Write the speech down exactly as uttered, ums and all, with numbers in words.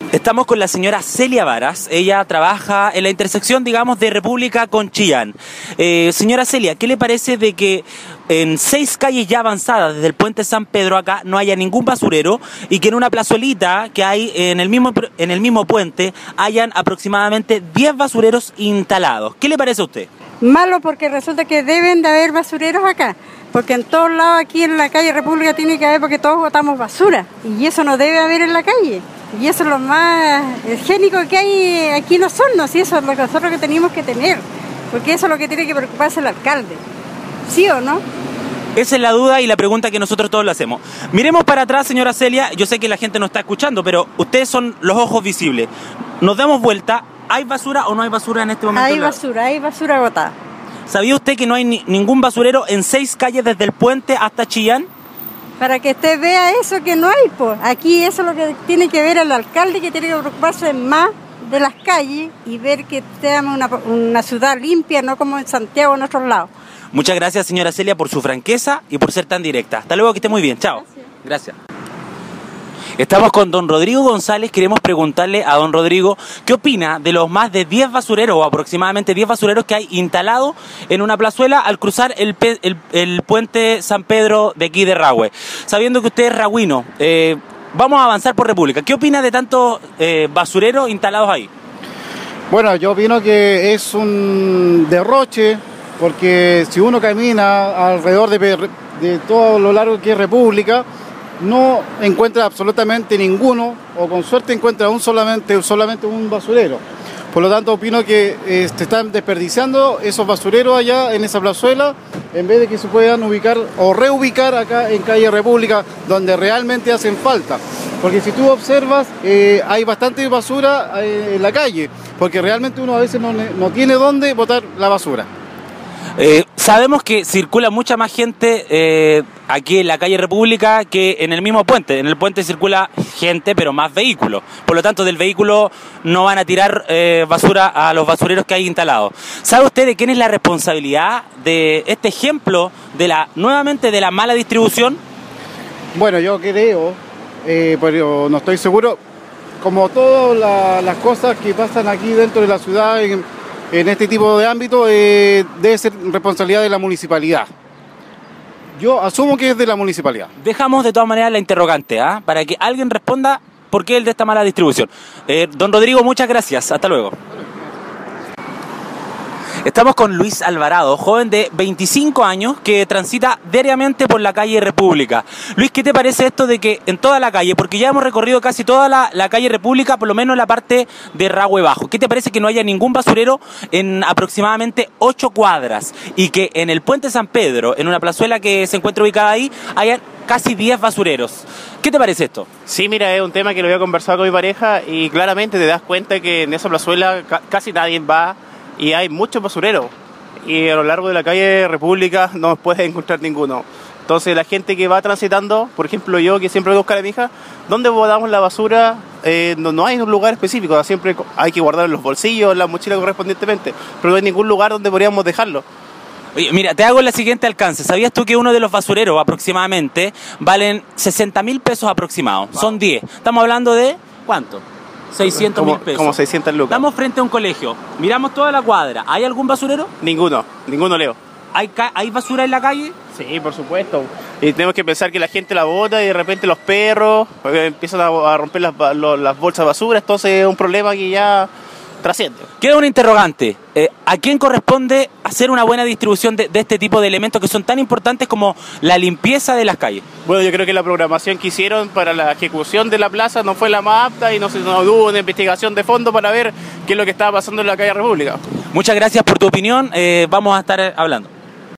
Estamos con la señora Celia Varas. Ella trabaja en la intersección, digamos, de República con Chillán. Eh, señora Celia, ¿qué le parece de que en seis calles ya avanzadas desde el puente San Pedro acá no haya ningún basurero y que en una plazuelita que hay en el mismo, en el mismo puente hayan aproximadamente diez basureros instalados? ¿Qué le parece a usted? Malo, porque resulta que deben de haber basureros acá, porque en todos lados aquí en la calle República tiene que haber, porque todos botamos basura y eso no debe haber en la calle. Y eso es lo más higiénico que hay aquí en Osorno, y eso es lo que nosotros que tenemos que tener, porque eso es lo que tiene que preocuparse el alcalde. ¿Sí o no? Esa es la duda y la pregunta que nosotros todos le hacemos. Miremos para atrás, señora Celia. Yo sé que la gente no está escuchando, pero ustedes son los ojos visibles. Nos damos vuelta. ¿Hay basura o no hay basura en este momento? Hay basura, hay basura botada. ¿Sabía usted que no hay ni, ningún basurero en seis calles desde el puente hasta Chillán? Para que usted vea eso que no hay, pues. Aquí eso es lo que tiene que ver el alcalde, que tiene que preocuparse más de las calles y ver que tengamos una, una ciudad limpia, no como en Santiago en otros lados. Muchas gracias, señora Celia, por su franqueza y por ser tan directa. Hasta luego, que esté muy bien. Chao. Gracias. Gracias. Estamos con don Rodrigo González. Queremos preguntarle a don Rodrigo qué opina de los más de diez basureros o aproximadamente diez basureros que hay instalados en una plazuela al cruzar el, el, el puente San Pedro de aquí de Rahue. Sabiendo que usted es ragüino, eh, vamos a avanzar por República. ¿Qué opina de tantos eh, basureros instalados ahí? Bueno, yo opino que es un derroche, porque si uno camina alrededor de, de todo lo largo que es República, no encuentra absolutamente ninguno, o con suerte encuentra un solamente, solamente un basurero. Por lo tanto, opino que eh, se están desperdiciando esos basureros allá en esa plazuela, en vez de que se puedan ubicar o reubicar acá en calle República, donde realmente hacen falta. Porque si tú observas, eh, hay bastante basura eh, en la calle, porque realmente uno a veces no, no tiene dónde botar la basura. Eh, sabemos que circula mucha más gente eh, aquí en la calle República que en el mismo puente. En el puente circula gente, pero más vehículos. Por lo tanto, del vehículo no van a tirar eh, basura a los basureros que hay instalados. ¿Sabe usted de quién es la responsabilidad de este ejemplo de la nuevamente de la mala distribución? Bueno, yo creo, eh, pero no estoy seguro, como todas la, las cosas que pasan aquí dentro de la ciudad, en, en este tipo de ámbito, eh, debe ser responsabilidad de la municipalidad. Yo asumo que es de la municipalidad. Dejamos de todas maneras la interrogante, ¿eh? Para que alguien responda por qué el de esta mala distribución. Eh, don Rodrigo, muchas gracias. Hasta luego. Estamos con Luis Alvarado, joven de veinticinco años que transita diariamente por la calle República. Luis, ¿qué te parece esto de que en toda la calle, porque ya hemos recorrido casi toda la, la calle República, por lo menos la parte de Rahue Bajo, ¿qué te parece que no haya ningún basurero en aproximadamente ocho cuadras y que en el puente San Pedro, en una plazuela que se encuentra ubicada ahí, haya casi diez basureros? ¿Qué te parece esto? Sí, mira, es un tema que lo había conversado con mi pareja y claramente te das cuenta que en esa plazuela ca casi nadie va. Y hay muchos basureros, y a lo largo de la calle República no puedes encontrar ninguno. Entonces la gente que va transitando, por ejemplo yo que siempre voy a buscar a mi hija, ¿dónde botamos la basura? Eh, no, no hay un lugar específico, siempre hay que guardar en los bolsillos, en la mochila correspondientemente, pero no hay ningún lugar donde podríamos dejarlo. Oye, mira, te hago el siguiente alcance. ¿Sabías tú que uno de los basureros aproximadamente valen sesenta mil pesos aproximados? Wow. Son diez. Estamos hablando de, ¿cuánto? seiscientos mil pesos. Como seiscientos lucas. Estamos frente a un colegio. Miramos toda la cuadra. ¿Hay algún basurero? Ninguno. Ninguno, Leo. ¿Hay, ¿Hay basura en la calle? Sí, por supuesto. Y tenemos que pensar que la gente la bota y de repente los perros empiezan a romper las, las bolsas de basura. Entonces es un problema que ya trasciende. Queda un interrogante. Eh, ¿A quién corresponde hacer una buena distribución de, de este tipo de elementos que son tan importantes como la limpieza de las calles? Bueno, yo creo que la programación que hicieron para la ejecución de la plaza no fue la más apta y no, se, no hubo una investigación de fondo para ver qué es lo que estaba pasando en la calle República. Muchas gracias por tu opinión. Eh, vamos a estar hablando.